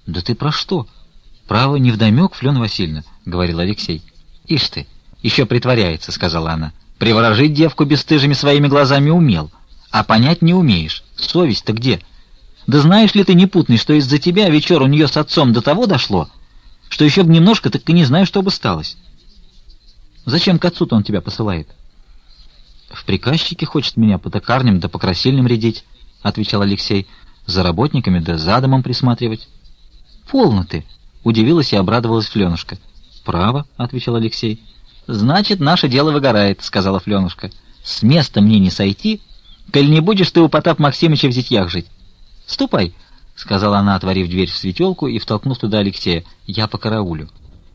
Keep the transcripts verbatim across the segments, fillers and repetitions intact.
«Да ты про что? Право, невдомек, Флёна Васильевна», — говорил Алексей. «Ишь ты, еще притворяется», — сказала она. «Приворожить девку бесстыжими своими глазами умел, а понять не умеешь. Совесть-то где? Да знаешь ли ты, непутный, что из-за тебя вечер у нее с отцом до того дошло, что еще бы немножко, так и не знаю, что бы сталось. Зачем к отцу-то он тебя посылает?» «В приказчике хочет меня по токарням да по красильням рядить», — отвечал Алексей. «За работниками да за домом присматривать». «Полно ты!» — удивилась и обрадовалась Флёнушка. «Право», — отвечал Алексей. «Значит, наше дело выгорает», — сказала Флёнушка. «С места мне не сойти, коль не будешь ты у Потапа Максимыча в зятьях жить. Ступай», — сказала она, отворив дверь в светелку и втолкнув туда Алексея. «Я по караулю».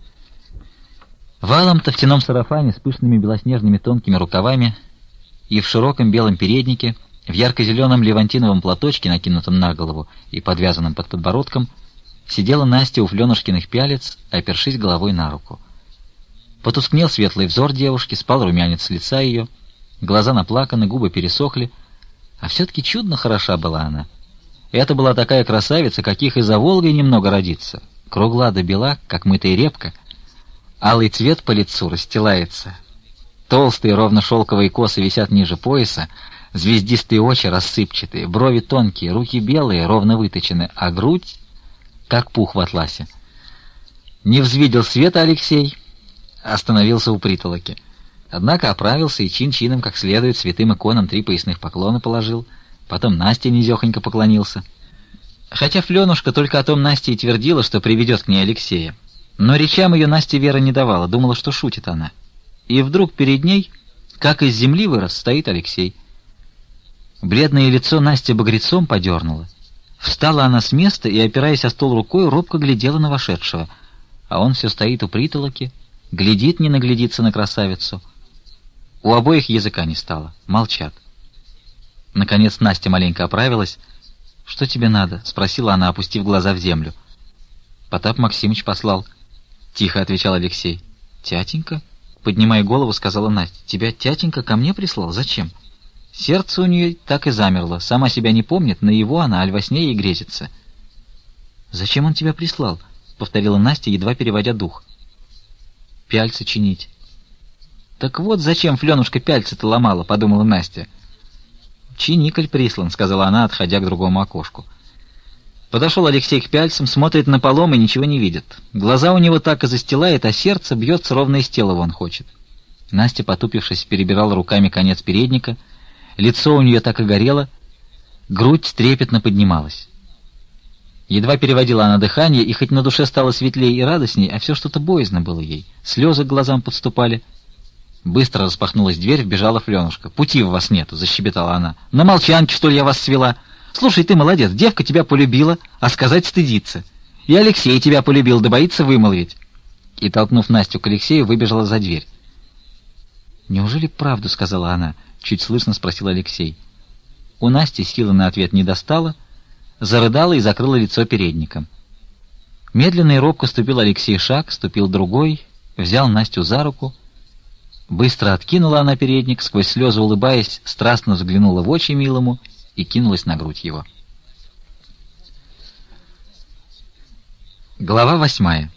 В алом тофтяном сарафане с пышными белоснежными тонкими рукавами и в широком белом переднике, в ярко-зеленом левантиновом платочке, накинутом на голову и подвязанном под подбородком, сидела Настя у Флёнушкиных пялец, опершись головой на руку. Потускнел светлый взор девушки, спал румянец с лица ее, глаза наплаканы, губы пересохли, а все-таки чудно хороша была она. Это была такая красавица, каких и за Волгой немного родится, кругла да бела, как мытая репка, алый цвет по лицу расстилается, толстые ровно-шелковые косы висят ниже пояса, звездистые очи рассыпчатые, брови тонкие, руки белые, ровно выточены, а грудь как пух в атласе. Не взвидел света Алексей, остановился у притолоки. Однако оправился и чин-чином, как следует, святым иконам три поясных поклона положил, потом Насте низехонько поклонился. Хотя Флёнушка только о том Насте и твердила, что приведет к ней Алексея, но речам ее Насте вера не давала, думала, что шутит она. И вдруг перед ней, как из земли вырос, стоит Алексей. Бледное лицо Насти багрецом подернуло. Встала она с места и, опираясь о стол рукой, робко глядела на вошедшего, а он все стоит у притолоки, глядит, не наглядится на красавицу. У обоих языка не стало, молчат. Наконец Настя маленько оправилась. «Что тебе надо?» — спросила она, опустив глаза в землю. «Потап Максимыч послал», — тихо отвечал Алексей. «Тятенька?» — поднимая голову, сказала Настя. «Тебя тятенька ко мне прислал? Зачем?» Сердце у нее так и замерло, сама себя не помнит, на его она, аль во сне ей грезится. «Зачем он тебя прислал?» — повторила Настя, едва переводя дух. «Пяльцы чинить». «Так вот зачем Флёнушка пяльцы-то ломала», — подумала Настя. «Чиникаль прислан», — сказала она, отходя к другому окошку. Подошел Алексей к пяльцам, смотрит на полом и ничего не видит. Глаза у него так и застилает, а сердце бьется ровно из тела вон хочет. Настя, потупившись, перебирала руками конец передника. Лицо у нее так и горело, грудь трепетно поднималась. Едва переводила она дыхание, и хоть на душе стало светлее и радостней, а все что-то боязно было ей. Слезы к глазам подступали. Быстро распахнулась дверь, вбежала Флёнушка. «Пути у вас нету», — защебетала она. «На молчанке, что ли, я вас свела? Слушай, ты молодец, девка тебя полюбила, а сказать стыдится. И Алексей тебя полюбил, да боится вымолвить». И, толкнув Настю к Алексею, выбежала за дверь. «Неужели правду?» — сказала она. Чуть слышно спросил Алексей. У Насти силы на ответ не достала, зарыдала и закрыла лицо передником. Медленно и робко ступил Алексей шаг, ступил другой, взял Настю за руку. Быстро откинула она передник, сквозь слезы улыбаясь, страстно взглянула в очи милому и кинулась на грудь его. Глава восьмая.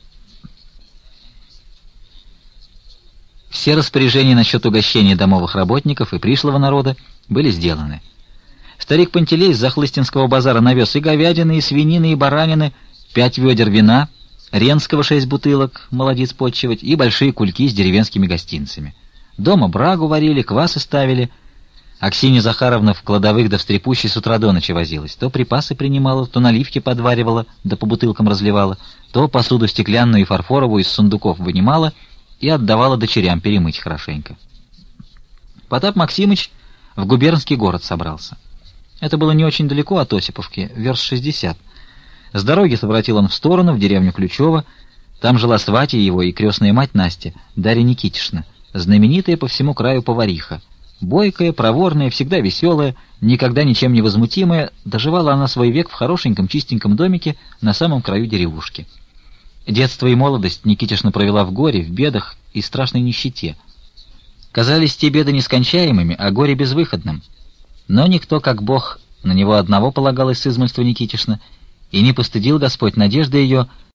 Все распоряжения насчет угощения домовых работников и пришлого народа были сделаны. Старик Пантелей с Захлыстинского базара навез и говядины, и свинины, и баранины, пять ведер вина, ренского шесть бутылок, молодец подчивать, и большие кульки с деревенскими гостинцами. Дома брагу варили, квасы ставили. Аксинья Захаровна в кладовых да в стрепущей с утра до ночи возилась. То припасы принимала, то наливки подваривала, да по бутылкам разливала, то посуду стеклянную и фарфоровую из сундуков вынимала и отдавала дочерям перемыть хорошенько. Потап Максимыч в губернский город собрался. Это было не очень далеко от Осиповки, верст шестьдесят. С дороги своротил он в сторону, в деревню Ключево. Там жила сватья его и крестная мать Настя, Дарья Никитишна, знаменитая по всему краю повариха. Бойкая, проворная, всегда веселая, никогда ничем не возмутимая, доживала она свой век в хорошеньком чистеньком домике на самом краю деревушки. Детство и молодость Никитишна провела в горе, в бедах и страшной нищете. Казались те беды нескончаемыми, а горе безвыходным. Но никто, как Бог, на него одного полагалось с измольства Никитишна, и не постыдил Господь надежды ее,